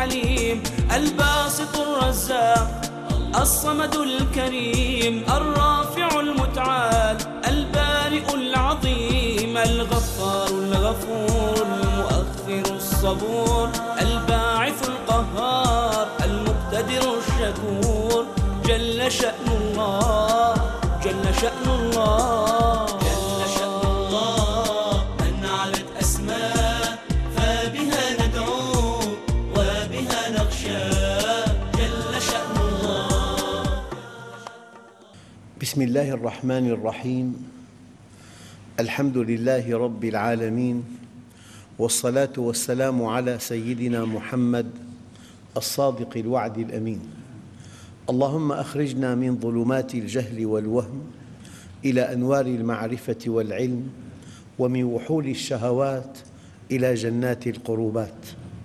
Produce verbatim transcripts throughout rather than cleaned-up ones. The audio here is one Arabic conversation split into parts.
الحليم الباسط الرزاق الصمد الكريم الرافع المتعال البارئ العظيم الغفار الغفور المؤخر الصبور الباعث القهار المقتدر الشكور جل شأن الله جل شأن الله جل شأن الله من علت أسماء فبها ندعو وبها نخشى جل شأن الله. بسم الله الرحمن الرحيم. الحمد لله رب العالمين، والصلاة والسلام على سيدنا محمد الصادق الوعد الأمين. اللهم أخرجنا من ظلمات الجهل والوهم إلى أنوار المعرفة والعلم، ومن وحول الشهوات إلى جنات القربات.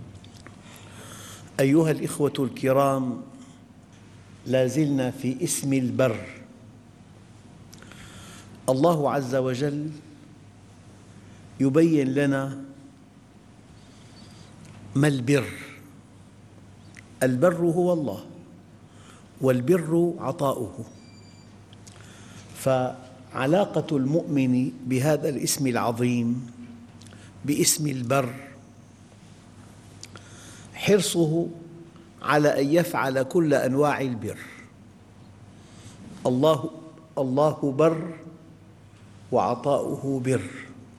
أيها الإخوة الكرام، لا زلنا في اسم البر. الله عز وجل يبين لنا ما البر. البر هو الله، والبر عطاؤه. فعلاقة المؤمن بهذا الاسم العظيم، باسم البر، حرصه على أن يفعل كل أنواع البر. الله الله بر وعطاؤه بر.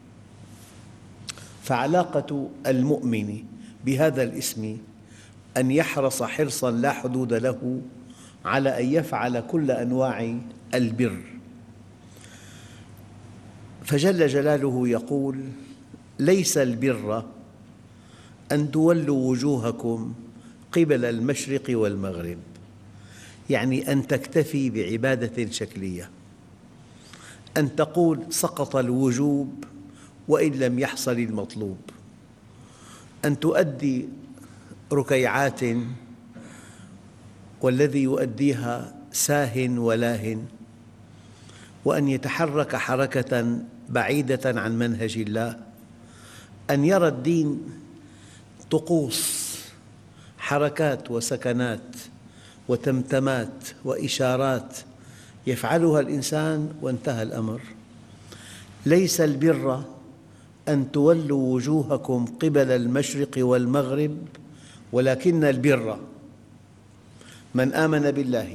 فعلاقة المؤمن بهذا الاسم أن يحرص حرصاً لا حدود له على أن يفعل كل أنواع البر. فجل جلاله يقول: ليس البر أن تولوا وجوهكم قبل المشرق والمغرب، يعني أن تكتفي بعبادة شكلية، أن تقول سقط الوجوب وإن لم يحصل المطلوب، أن تؤدي ركيعات والذي يؤديها ساه ولاه، وأن يتحرك حركة بعيدة عن منهج الله، أن يرى الدين طقوس، حركات وسكنات وتمتمات وإشارات يفعلها الإنسان وانتهى الأمر. ليس البر أن تولوا وجوهكم قبل المشرق والمغرب، ولكن البر من آمن بالله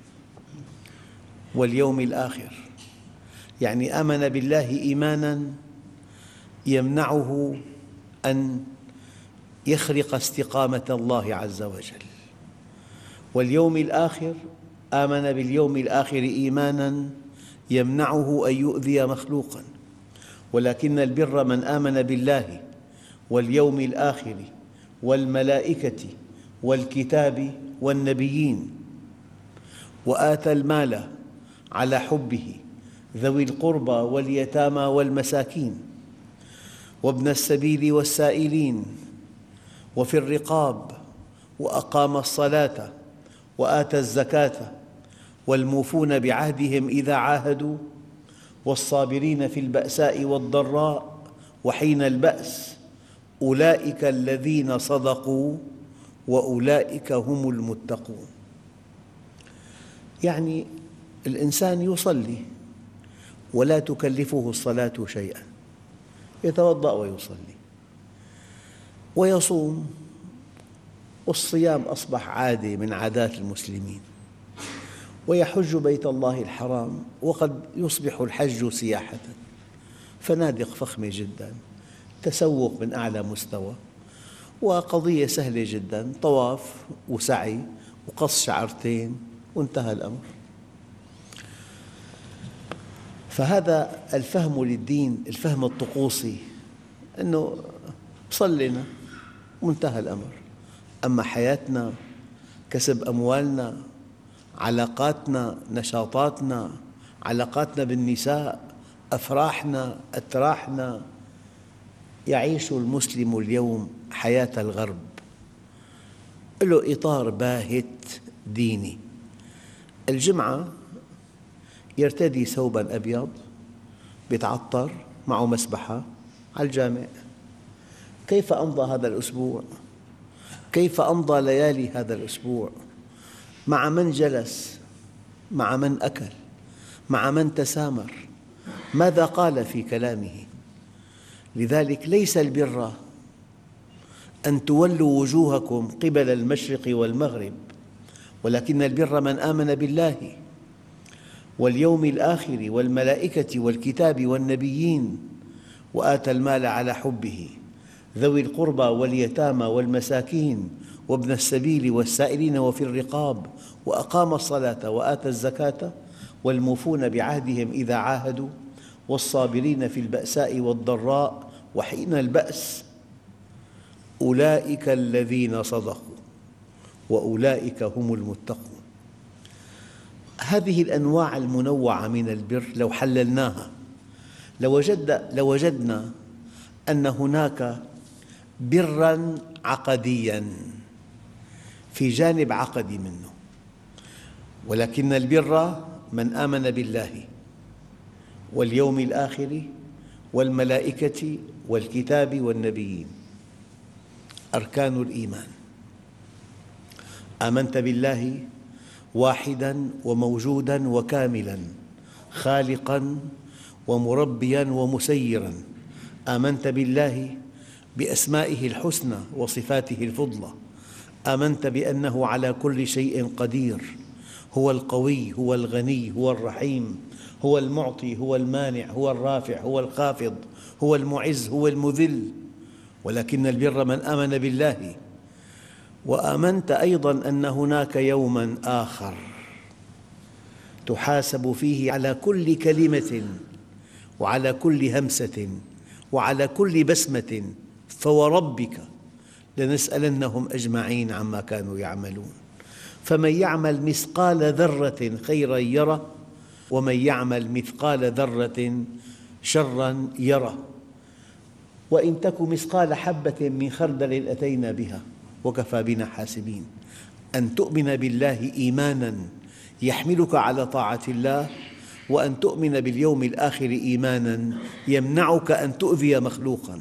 واليوم الآخر، يعني آمن بالله إيماناً يمنعه أن يخرق استقامة الله عز وجل، واليوم الآخر آمن باليوم الآخر إيماناً يمنعه أن يؤذي مخلوقاً. ولكن البر من آمن بالله واليوم الآخر والملائكة والكتاب والنبيين، وآتى المال على حبه ذوي القربى واليتامى والمساكين وابن السبيل والسائلين وفي الرقاب، وأقام الصلاة وآتى الزكاة والموفون بعهدهم إذا عاهدوا والصابرين في البأساء والضراء وحين البأس أولئك الذين صدقوا وأولئك هم المتقون. يعني الإنسان يصلي ولا تكلفه الصلاة شيئاً، يتوضأ ويصلي ويصوم، والصيام أصبح عادة من عادات المسلمين، ويحج بيت الله الحرام، وقد يصبح الحج سياحة، فنادق فخمة جداً، تسوق من أعلى مستوى، وقضية سهلة جداً، طواف وسعي وقص شعرتين وانتهى الأمر. فهذا الفهم للدين، الفهم الطقوسي، أنه صلينا وانتهى الأمر. أما حياتنا، كسب أموالنا، علاقاتنا، نشاطاتنا، علاقاتنا بالنساء، أفراحنا، أتراحنا، يعيش المسلم اليوم حياة الغرب، له إطار باهت ديني. الجمعة يرتدي ثوباً أبيض، يتعطر، معه مسبحة على الجامع. كيف أمضى هذا الأسبوع؟ كيف أمضى ليالي هذا الأسبوع؟ مع من جلس؟ مع من أكل؟ مع من تسامر؟ ماذا قال في كلامه؟ لذلك ليس البر أن تولوا وجوهكم قبل المشرق والمغرب، ولكن البر من آمن بالله واليوم الآخر والملائكة والكتاب والنبيين وآتى المال على حبه ذوي القربى واليتامى والمساكين وابن السبيل والسائلين وفي الرقاب وأقام الصلاة وآتى الزكاة والموفون بعهدهم إذا عاهدوا والصابرين في البأساء والضراء وحين البأس أولئك الذين صدقوا وأولئك هم المتقون. هذه الأنواع المنوعة من البر لو حللناها لوجد لوجدنا أن هناك برا عقديا في جانب عقدي منه، ولكن البر من آمن بالله واليوم الآخر والملائكة والكتاب والنبيين. أركان الإيمان: آمنت بالله واحداً وموجوداً وكاملاً خالقاً ومربياً ومسيراً. آمنت بالله بأسمائه الحسنى وصفاته الفضلى. آمنت بأنه على كل شيء قدير، هو القوي، هو الغني، هو الرحيم، هو المعطي، هو المانع، هو الرافع، هو الخافض، هو المعز، هو المذل. ولكن البر من آمن بالله. وآمنت أيضاً أن هناك يوماً آخر تحاسب فيه على كل كلمة وعلى كل همسة وعلى كل بسمة، فوربك لنسألنهم أجمعين عما كانوا يعملون. فمن يعمل مثقال ذرة خيراً يره ومن يعمل مثقال ذرة شراً يره. وإن تك مثقال حبة من خردل أتينا بها وكفى بنا حاسبين. أن تؤمن بالله إيماناً يحملك على طاعة الله، وأن تؤمن باليوم الآخر إيماناً يمنعك أن تؤذي مخلوقاً.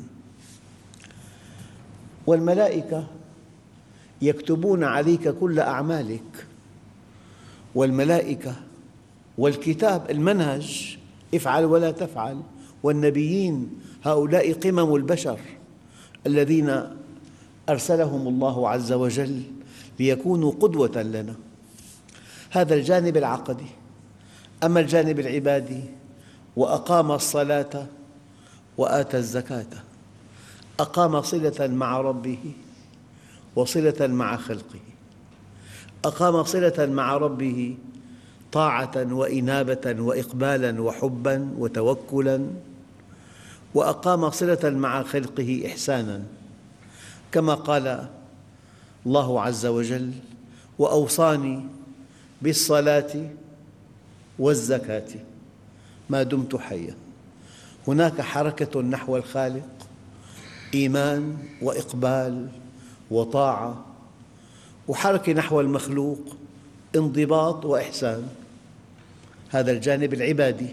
والملائكة يكتبون عليك كل أعمالك، والملائكة والكتاب المنهج افعل ولا تفعل، والنبيين هؤلاء قمم البشر الذين أرسلهم الله عز وجل ليكونوا قدوة لنا. هذا الجانب العقدي. أما الجانب العبادي: وأقام الصلاة وآتى الزكاة. أقام صلة مع ربه وصلة مع خلقه. أقام صلة مع ربه طاعة وإنابة وإقبالا وحبا وتوكلا، وأقام صلة مع خلقه إحسانا، كما قال الله عز وجل: وأوصاني بالصلاة والزكاة ما دمت حيا. هناك حركة نحو الخالق، إيمان وإقبال وطاعة، وحركة نحو المخلوق، انضباط وإحسان. هذا الجانب العبادي.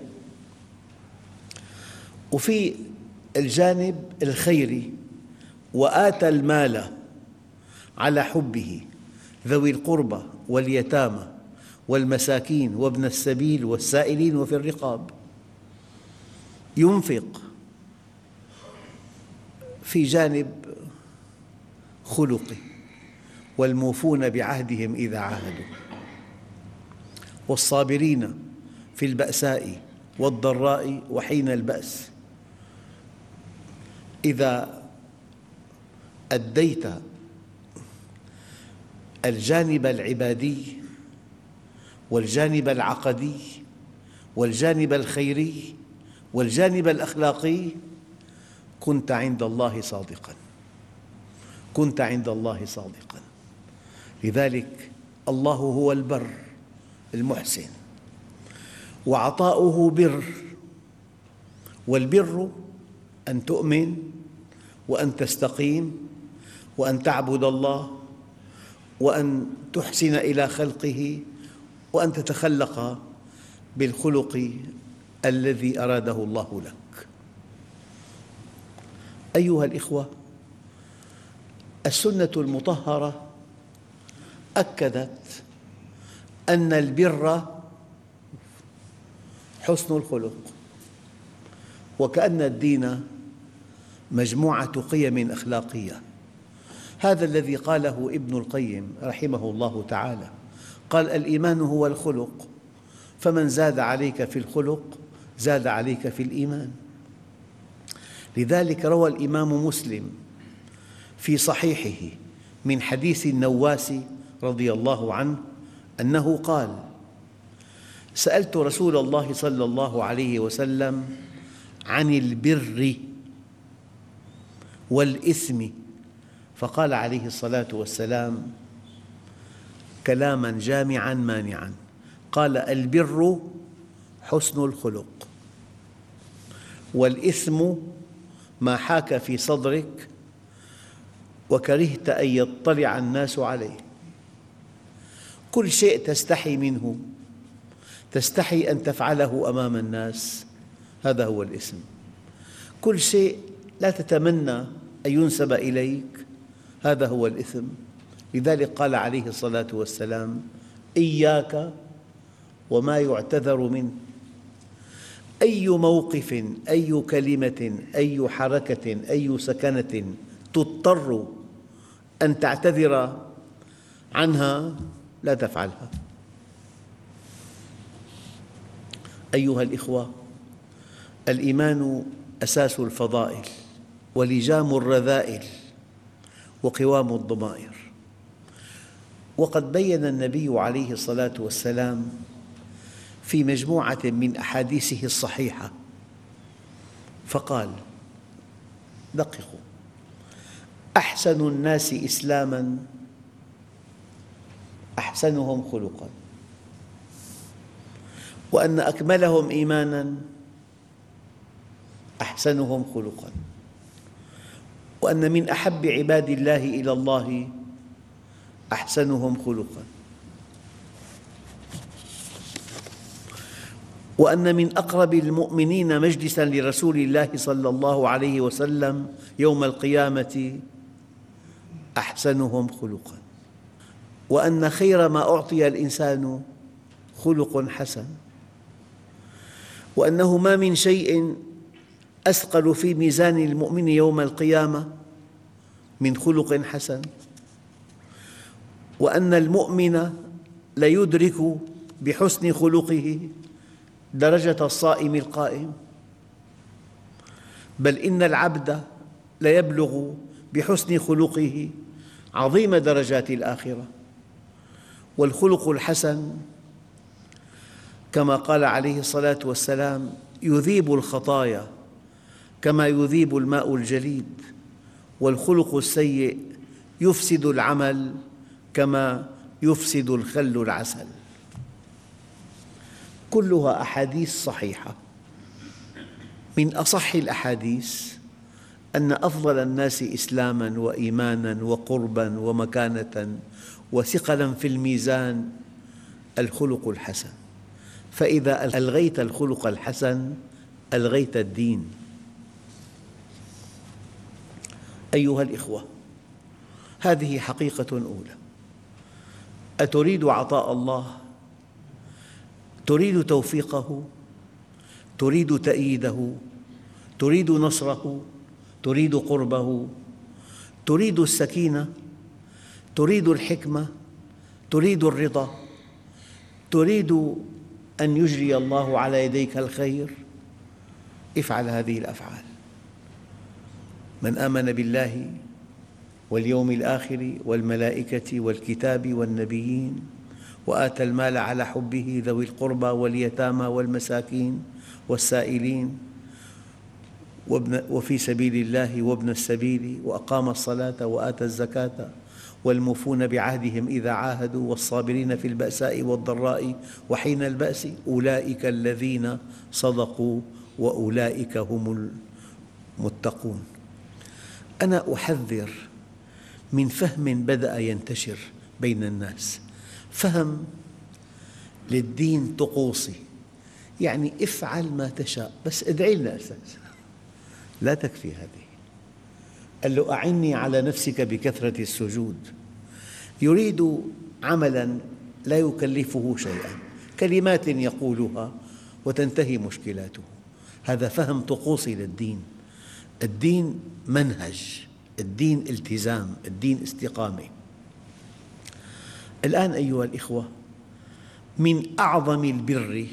وفي الجانب الخيري: وآتى المال على حبه ذوي القربى واليتامى والمساكين وابن السبيل والسائلين وفي الرقاب. ينفق في جانب خلقي: والموفون بعهدهم إذا عاهدوا، والصابرين في البأساء والضراء وحين البأس. إذا أديت الجانب العبادي والجانب العقدي والجانب الخيري والجانب الأخلاقي كنت عند الله صادقاً، كنت عند الله صادقاً. لذلك الله هو البر المحسن، وعطاؤه بر. والبر أن تؤمن وأن تستقيم وأن تعبد الله وأن تحسن إلى خلقه وأن تتخلق بالخلق الذي أراده الله لك. أيها الإخوة، السنة المطهرة أكدت أن البر حسن الخلق، وكأن الدين مجموعة قيم أخلاقية. هذا الذي قاله ابن القيم رحمه الله تعالى، قال: الإيمان هو الخلق، فمن زاد عليك في الخلق زاد عليك في الإيمان. لذلك روى الإمام مسلم في صحيحه من حديث النواس رضي الله عنه أنه قال: سألت رسول الله صلى الله عليه وسلم عن البر والإثم، فقال عليه الصلاة والسلام كلاما جامعا مانعا، قال: البر حسن الخلق، والإثم ما حاك في صدرك وكرهت أن يطلع الناس عليه. كل شيء تستحي منه، تستحي أن تفعله أمام الناس، هذا هو الإثم. كل شيء لا تتمنى أن ينسب إليك، هذا هو الإثم. لذلك قال عليه الصلاة والسلام: إياك وما يعتذر منه. أي موقف، أي كلمة، أي حركة، أي سكنة تضطر أن تعتذر عنها لا تفعلها. أيها الإخوة، الإيمان أساس الفضائل ولجام الرذائل وقوام الضمائر. وقد بيّن النبي عليه الصلاة والسلام في مجموعة من أحاديثه الصحيحة فقال: دققوا، أحسن الناس إسلاماً أحسنهم خلقاً، وأن أكملهم إيماناً أحسنهم خلقاً، وأن من أحب عباد الله إلى الله أحسنهم خلقاً، وأن من أقرب المؤمنين مجلساً لرسول الله صلى الله عليه وسلم يوم القيامة أحسنهم خلقاً، وأن خير ما أعطي الإنسان خلق حسن، وأنه ما من شيء أثقل في ميزان المؤمن يوم القيامة من خلق حسن، وأن المؤمن ليدرك بحسن خلقه درجة الصائم القائم، بل إن العبد ليبلغ بحسن خلقه عظيم درجات الآخرة. والخلق الحسن كما قال عليه الصلاة والسلام يذيب الخطايا كما يذيب الماء الجليد، والخلق السيء يفسد العمل كما يفسد الخل العسل. كلها أحاديث صحيحة. من أصح الأحاديث أن أفضل الناس إسلاماً وإيماناً وقرباً ومكانة وثقلاً في الميزان الخلق الحسن، فإذا ألغيت الخلق الحسن ألغيت الدين. أيها الإخوة، هذه حقيقة أولى. أتريد عطاء الله؟ تريد توفيقه؟ تريد تأييده؟ تريد نصره؟ تريد قربه؟ تريد السكينة؟ تريد الحكمة؟ تريد الرضا؟ تريد أن يجري الله على يديك الخير؟ افعل هذه الأفعال. من آمن بالله واليوم الآخر والملائكة والكتاب والنبيين وآتى المال على حبه ذوي القربى واليتامى والمساكين والسائلين وفي سبيل الله وابن السبيل وأقام الصلاة وآتى الزكاة والموفون بعهدهم إذا عاهدوا والصابرين في البأساء والضراء وحين البأس أولئك الذين صدقوا وأولئك هم المتقون. أنا أحذر من فهم بدأ ينتشر بين الناس، فهم للدين طقوسي، يعني افعل ما تشاء بس ادعي لنا أساساً. لا تكفي هذه. قال له أعني على نفسك بكثرة السجود. يريد عملاً لا يكلفه شيئاً، كلمات يقولها وتنتهي مشكلاته. هذا فهم طقوسي للدين. الدين منهج، الدين التزام، الدين استقامة. الآن أيها الإخوة، من أعظم البر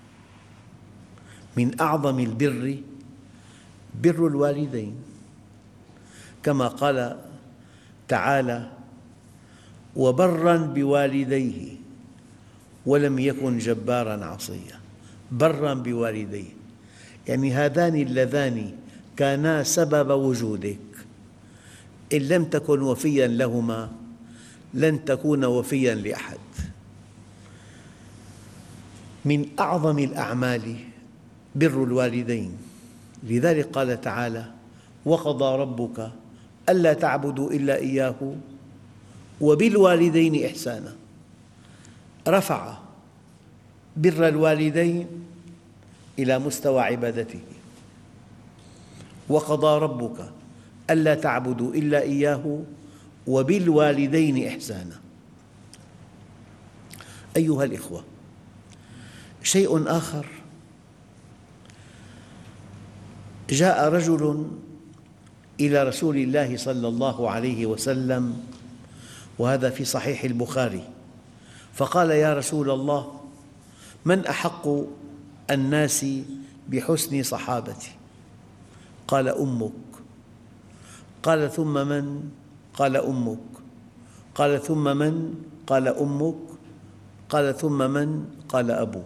من أعظم البر بر الوالدين، كما قال تعالى: وبراً بوالديه ولم يكن جباراً عصياً. براً بوالديه يعني هذان اللذان كانا سبب وجودك، إن لم تكن وفياً لهما لن تكون وفياً لأحد. من أعظم الأعمال بر الوالدين، لذلك قال تعالى: وقضى ربك ألا تعبدوا إلا إياه وبالوالدين إحسانا. رفع بر الوالدين إلى مستوى عبادته. وقضى ربك ألا تعبدوا إلا إياه وبالوالدين إحسانا. أيها الإخوة، شيء آخر، جاء رجل إلى رسول الله صلى الله عليه وسلم، وهذا في صحيح البخاري، فقال: يا رسول الله، من أحق الناس بحسن صحابتي؟ قال: أمك. قال: ثم من؟ قال: أمك. قال: ثم من؟ قال: أمك. قال: ثم من؟ قال: أبوك.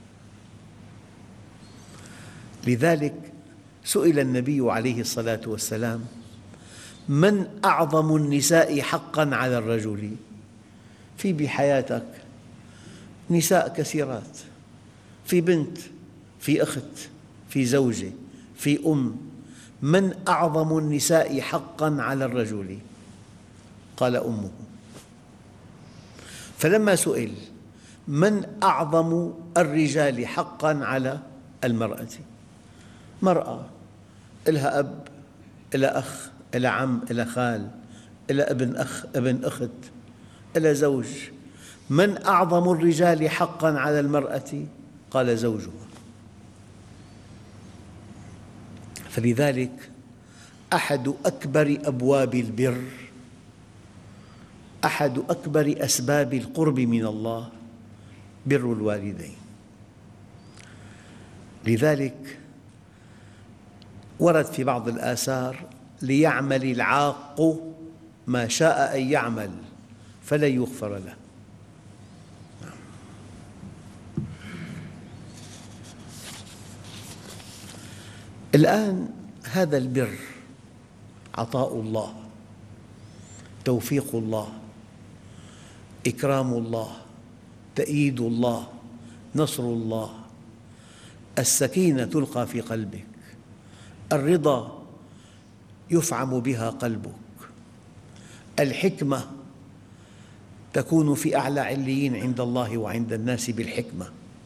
لذلك سئل النبي عليه الصلاة والسلام: من أعظم النساء حقاً على الرجل؟ في بحياتك نساء كثيرات، في بنت، في أخت، في زوجة، في أم. من أعظم النساء حقاً على الرجل؟ قال: أمه. فلما سئل: من أعظم الرجال حقاً على المرأة؟ مرأة لها أب، لها أخ، لها عم، لها خال، لها ابن أخ، ابن أخت، لها زوج. من أعظم الرجال حقاً على المرأة؟ قال: زوجها. فلذلك أحد أكبر أبواب البر، أحد أكبر أسباب القرب من الله بر الوالدين. لذلك ورد في بعض الآثار: ليعمل العاق ما شاء أن يعمل فلن يغفر له. الآن هذا البر عطاء الله، توفيق الله، إكرام الله، تأييد الله، نصر الله، السكينة تلقى في قلبك، الرضا يفعم بها قلبك، الحكمة تكون في أعلى عليين عند الله وعند الناس بالحكمة،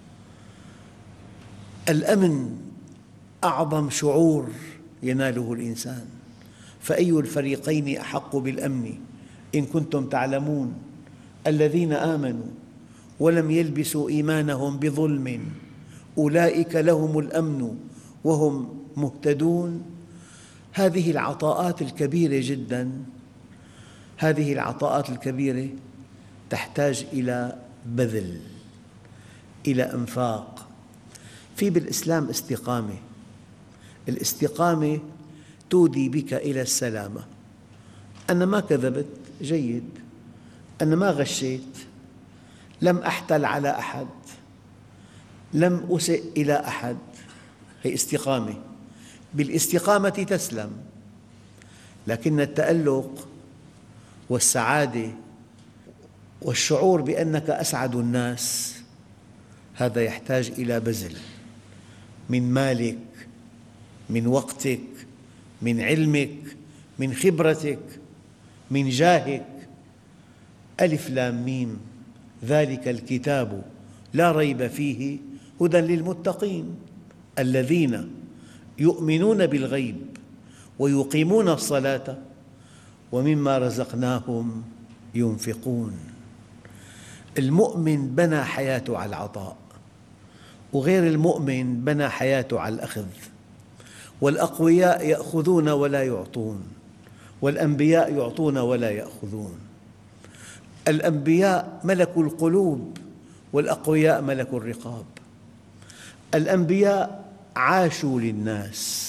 الأمن أعظم شعور يناله الإنسان. فأي الفريقين أحق بالأمن إن كنتم تعلمون؟ الذين آمنوا ولم يلبسوا إيمانهم بظلم أولئك لهم الأمن وهم مهتدون. هذه العطاءات الكبيرة جداً، هذه العطاءات الكبيرة تحتاج إلى بذل، إلى إنفاق. في بالإسلام استقامة، الاستقامة تودي بك إلى السلامة. أنا ما كذبت، جيد. أنا ما غشيت، لم أحتل على أحد، لم أسئ إلى أحد، هي استقامة. بالاستقامة تسلم، لكن التألق والسعادة والشعور بأنك أسعد الناس هذا يحتاج إلى بذل من مالك، من وقتك، من علمك، من خبرتك، من جاهك. ألف لام ميم، ذلك الكتاب لا ريب فيه هدى للمتقين الذين يؤمنون بالغيب ويقيمون الصلاة ومما رزقناهم ينفقون. المؤمن بنى حياته على العطاء، وغير المؤمن بنى حياته على الأخذ. والأقوياء يأخذون ولا يعطون، والأنبياء يعطون ولا يأخذون. الأنبياء ملكوا القلوب، والأقوياء ملكوا الرقاب. الأنبياء عاشوا للناس،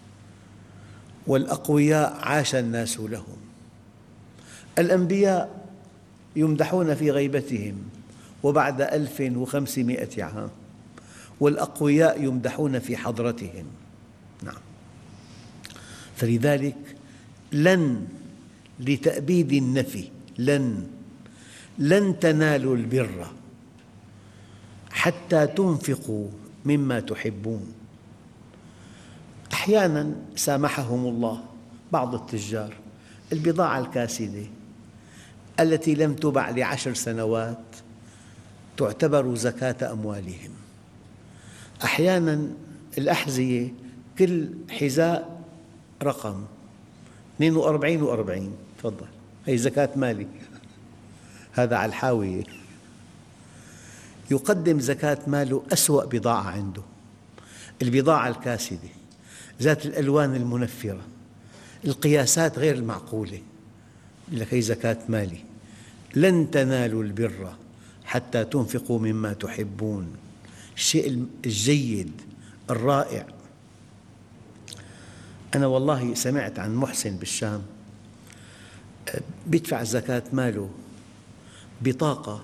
والأقوياء عاش الناس لهم. الأنبياء يمدحون في غيبتهم وبعد ألف وخمسمائة عام، والأقوياء يمدحون في حضرتهم. نعم. فلذلك لن لتأبيد النفي، لن لن تنالوا البر حتى تنفقوا مما تحبون. أحياناً سامحهم الله بعض التجار، البضاعة الكاسدة التي لم تبع لعشر سنوات تعتبر زكاة أموالهم. أحياناً الأحذية كل حذاء رقم اثنين وأربعين وأربعين، تفضل هي زكاة مالي، هذا على الحاوية. يقدم زكاة ماله أسوأ بضاعة عنده، البضاعة الكاسدة ذات الألوان المنفرة، القياسات غير المعقولة، يقول لك هي زكاة مالي. لن تنالوا البر حتى تنفقوا مما تحبون. الشيء الجيد الرائع. أنا والله سمعت عن محسن بالشام يدفع زكاة ماله بطاقة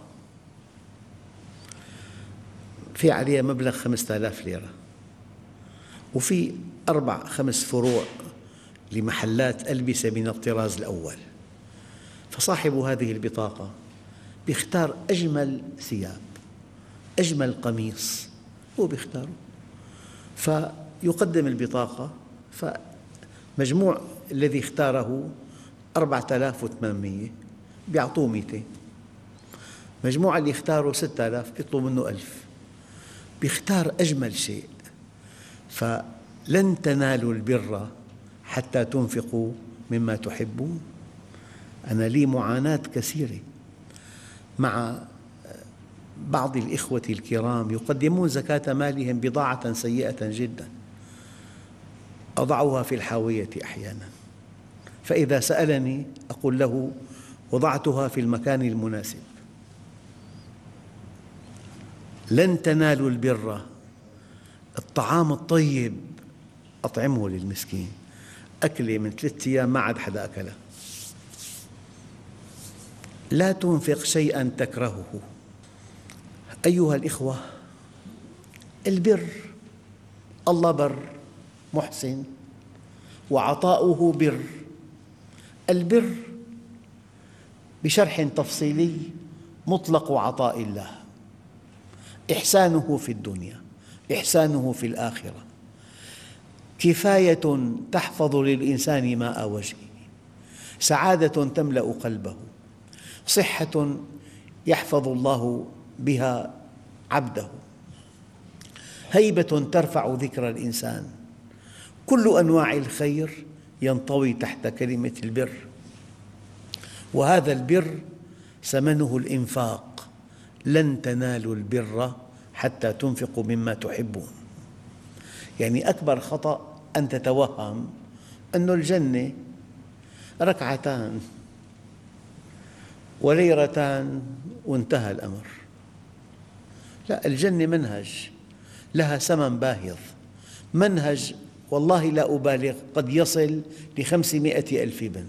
في عليها مبلغ خمسة آلاف ليرة، وفي أربع خمس فروع لمحلات ألبسة من الطراز الأول. فصاحب هذه البطاقة يختار أجمل ثياب، أجمل قميص هو يختاره، فيقدم البطاقة، فمجموع الذي اختاره أربعة آلاف وثمانمئة، يعطوه مئتين. مجموع اللي اختاره ستة آلاف، يطلب منه ألف. يختار أجمل شيء. فلن تنالوا البر حتى تنفقوا مما تحبون. أنا لي معاناة كثيرة مع بعض الإخوة الكرام يقدمون زكاة مالهم بضاعة سيئة جدا، أضعها في الحاوية أحيانا، فإذا سألني أقول له وضعتها في المكان المناسب. لن تنالوا البر، الطعام الطيب أطعمه للمسكين. أكلة من ثلاثة أيام ما عاد حدا أكلها. لا تنفق شيئاً تكرهه. أيها الإخوة، البر، الله بر محسن وعطاؤه بر. البر بشرح تفصيلي مطلق عطاء الله، إحسانه في الدنيا، إحسانه في الآخرة، كفاية تحفظ للإنسان ماء وجهه، سعادة تملأ قلبه، صحة يحفظ الله بها عبده، هيبة ترفع ذكر الإنسان. كل أنواع الخير ينطوي تحت كلمة البر. وهذا البر ثمنه الإنفاق. لن تنالوا البر حتى تنفقوا مما تحبون. يعني أكبر خطأ أن تتوهم أن الجنة ركعتان وليرتان وانتهى الأمر. لا، الجنة منهج، لها ثمن باهظ، منهج والله لا أبالغ قد يصل لخمسمائة ألف بنت.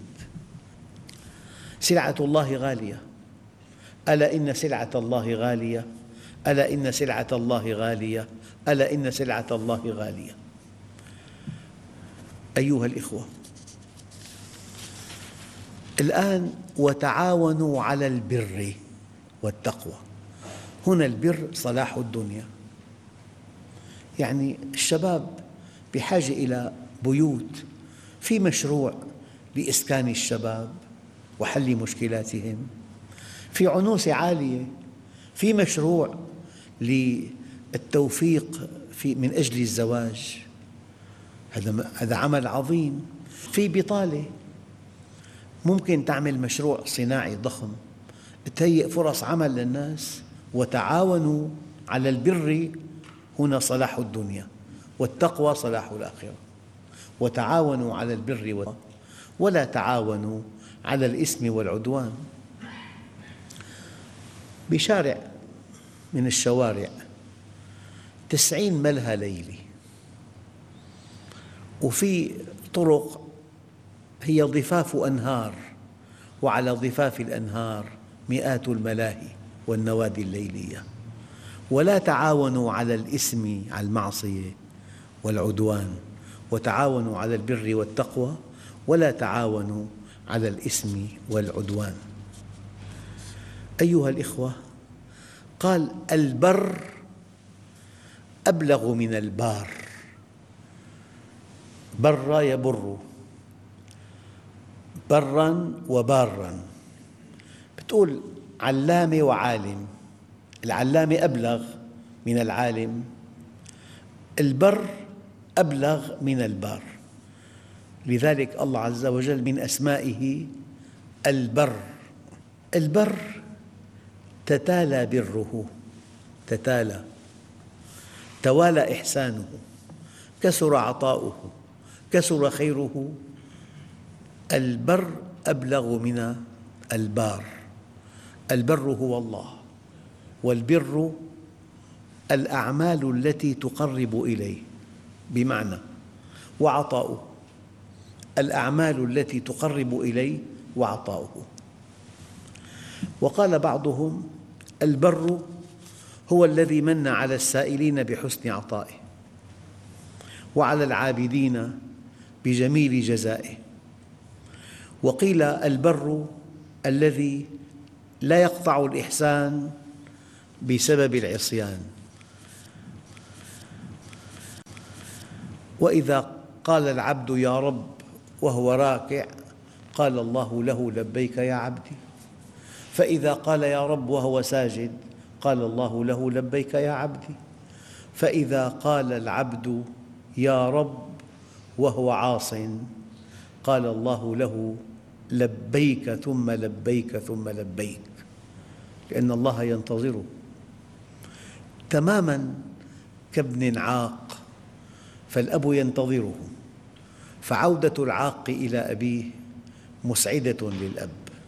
سلعة الله غالية، ألا إن سلعة الله غالية، ألا إن سلعة الله غالية، ألا إن سلعة الله غالية. أيها الإخوة، الآن وتعاونوا على البر والتقوى. هنا البر صلاح الدنيا. يعني الشباب بحاجة إلى بيوت، في مشروع لإسكان الشباب وحل مشكلاتهم، في عنوسة عالية، في مشروع للتوفيق في من أجل الزواج، هذا هذا عمل عظيم. في بطالة ممكن تعمل مشروع صناعي ضخم، تهيئ فرص عمل للناس. وتعاونوا على البر، هنا صلاح الدنيا، والتقوى صلاح الآخرة. وتعاونوا على البر ولا تعاونوا على الإثم والعدوان. بشارع من الشوارع تسعين ملهى ليلي، وفي طرق هي ضفاف أنهار، وعلى ضفاف الأنهار مئات الملاهي والنوادي الليلية. ولا تعاونوا على الإثم، على المعصية والعدوان، وتعاونوا على البر والتقوى ولا تعاونوا على الإثم والعدوان. أيها الإخوة، قال البر أبلغ من البار. بر يبر، برا وبارا. بتقول علامة وعالم، العلامة أبلغ من العالم، البر أبلغ من البار. لذلك الله عز وجل من أسمائه البر. البر تتالى بره، تتالى، توالى إحسانه، كثر عطاؤه، كثر خيره. البر أبلغ من البار. البر هو الله، والبر الأعمال التي تقرب إليه، بمعنى وعطاؤه، الأعمال التي تقرب إليه وعطاؤه. وقال بعضهم البر هو الذي من على السائلين بحسن عطائه، وعلى العابدين بجميل جزائه. وقيل البر الذي لا يقطع الإحسان بسبب العصيان. وإذا قال العبد يا رب وهو راكع قال الله له لبيك يا عبدي، فإذا قال يا رب وهو ساجد قال الله له لبيك يا عبدي، فإذا قال العبد يا رب وهو عاص قال الله له لبيك ثم لبيك ثم لبيك، لأن الله ينتظره تماماً كابن عاق، فالأب ينتظره، فعودة العاق إلى أبيه مسعدة للأب.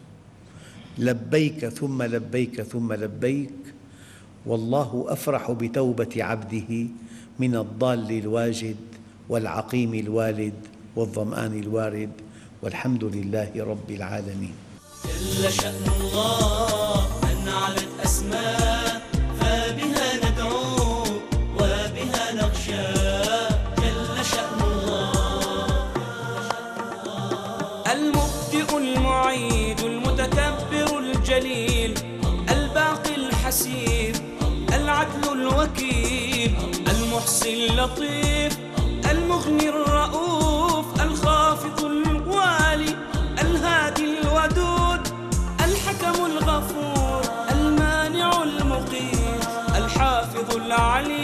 لبيك ثم لبيك ثم لبيك، والله أفرح بتوبة عبده من الضال الواجد والعقيم الوالد والظمآن الوارد، والحمد لله رب العالمين. جل شأن الله من علت أسماء، فبها ندعو وبها نخشى. جل شأن الله المبدئ المعيد المتكبر الجليل الباقي الحسيب العدل الوكيل المحصي اللطيف المغني الرؤوف الخافض الوالي الهادي الودود الحكم الغفور المانع المقيت الحافظ العليم